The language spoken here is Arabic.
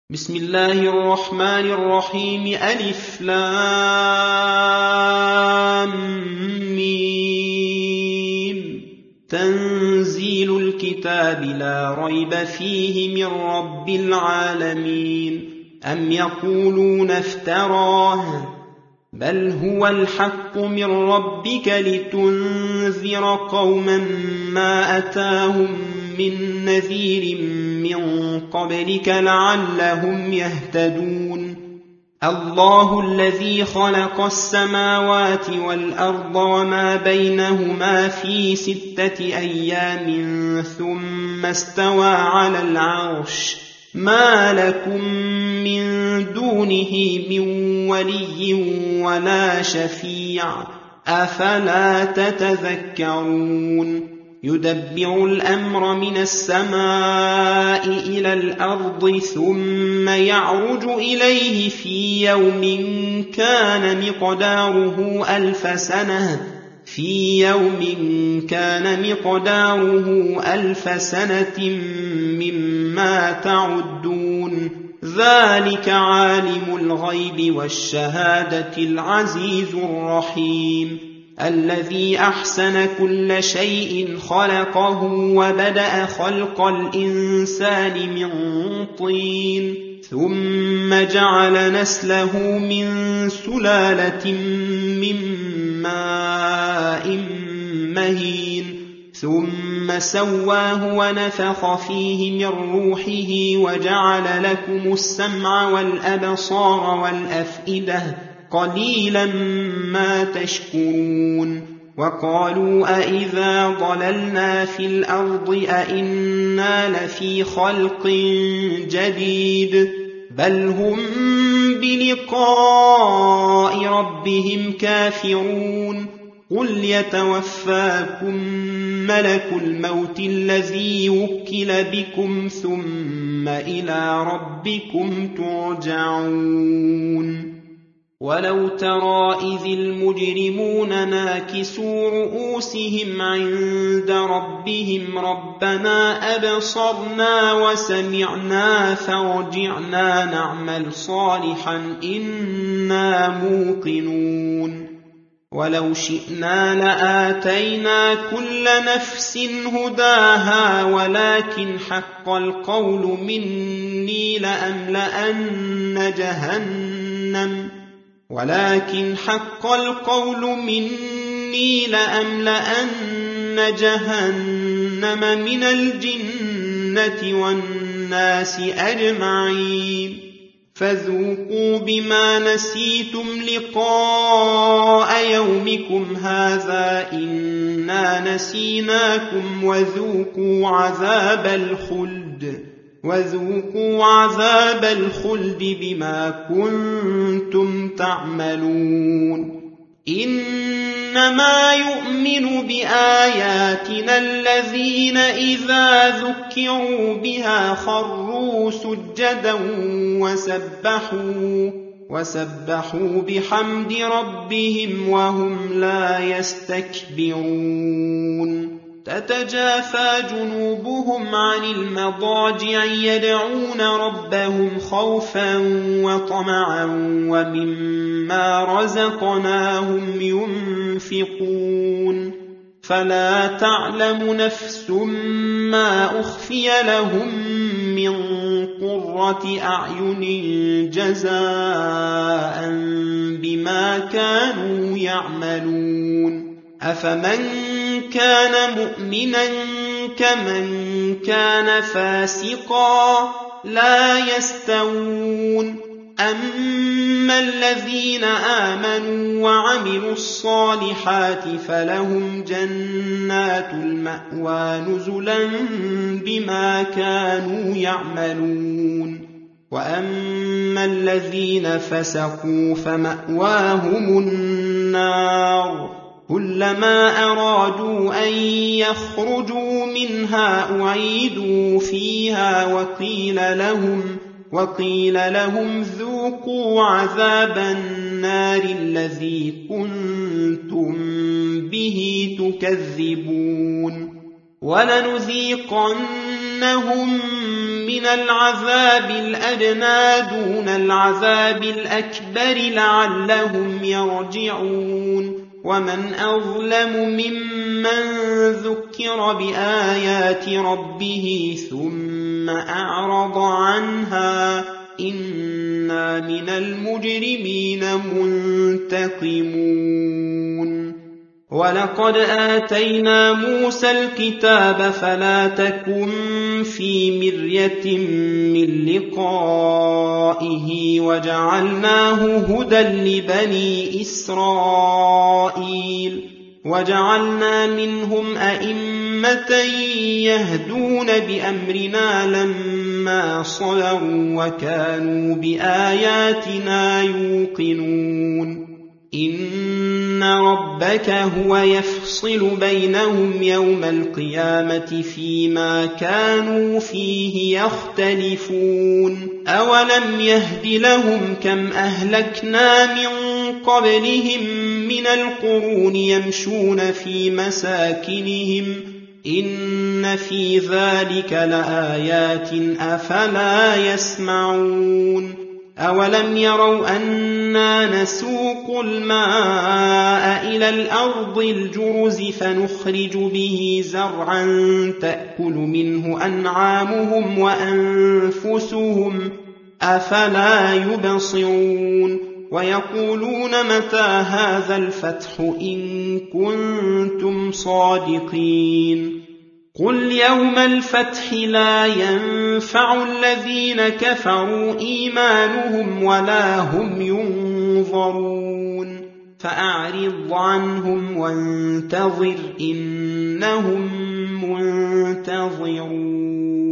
بسم الله الرحمن الرحيم ألف لام ميم تنزيل الكتاب لا ريب فيه من رب العالمين أم يقولون افتراه بل هو الحق من ربك لتنذر قوما ما أتاهم من نذير من قبلك لعلهم يهتدون الله الذي خلق السماوات والأرض وما بينهما في 6 أيام ثم استوى على العرش ما لكم من دونه من ولي ولا شفيع أفلا تتذكرون يدبر الأمر من السماء إلى الأرض ثم يعرج إليه في يوم كان مقداره 1000 سنة مما تعدون ذلك عالم الغيب والشهادة العزيز الرحيم الذي أحسن كل شيء خلقه وبدأ خلق الإنسان من طين ثم جعل نسله من سلالة من ماء مهين ثم سواه ونفخ فيه من روحه وجعل لكم السمع والأبصار والأفئدة قليلا ما تشكرون وقالوا أئذا ضللنا في الأرض أئنا لفي خلق جديد بل هم بلقاء ربهم كافرون قل يتوفاكم ملك الموت الذي وكل بكم ثم إلى ربكم ترجعون ولو ترى إذ المجرمون ناكسوا رؤوسهم عند ربهم ربنا أبصرنا وسمعنا فارجعنا نعمل صالحا إنا موقنون ولو شئنا لآتينا كل نفس هداها ولكن حق القول مني لأملأن جهنم من الجنة والناس أجمعين فذوقوا بما نسيتم لقاء يومكم هذا إنا نسيناكم وذوقوا عذاب الخلد بما كنتم تعملون إنما يؤمن بآياتنا الذين إذا ذكروا بها خروا سجدا وسبحوا بحمد ربهم وهم لا يستكبرون تتجافى جنوبهم عن المضاجع يدعون ربهم خوفا وطمعا ومما رزقناهم ينفقون فلا تعلم نفس ما أخفي لهم من قرة أعين جزاء بما كانوا يعملون أفمن كان مؤمنا كمن كان فاسقا لا يستوون أما الذين آمنوا وعملوا الصالحات فلهم جنات المأوى نزلا بما كانوا يعملون وأما الذين فسقوا فمأواهم النار كلما أرادوا أن يخرجوا منها أعيدوا فيها وقيل لهم ذوقوا عذاب النار الذي كنتم به تكذبون ولنذيقن لنذيقنهم من العذاب الأدنى دون العذاب الأكبر لعلهم يرجعون ومن أظلم ممن ذكر بآيات ربه ثم أعرض عنها إنا من المجرمين منتقمون ولقد آتينا موسى الكتاب فلا تكن في مرية من لقائه وجعلناه هدى لبني إسرائيل وجعلنا منهم أئمة يهدون بأمرنا لما صبروا وكانوا بآياتنا يوقنون إن ربك هو يفصل بينهم يوم القيامة فيما كانوا فيه يختلفون أولم يهد لهم كم أهلكنا من قبلهم من القرون يمشون في مساكنهم إن في ذلك لآيات أفلا يسمعون أولم يروا أنا نسوق الماء إلى الأرض الجرز فنخرج به زرعا تأكل منه أنعامهم وأنفسهم أفلا يبصرون ويقولون متى هذا الفتح إن كنتم صادقين قل يوم الفتح لا ينفع الذين كفروا إيمانهم ولا هم ينظرون فأعرض عنهم وانتظر إنهم منتظرون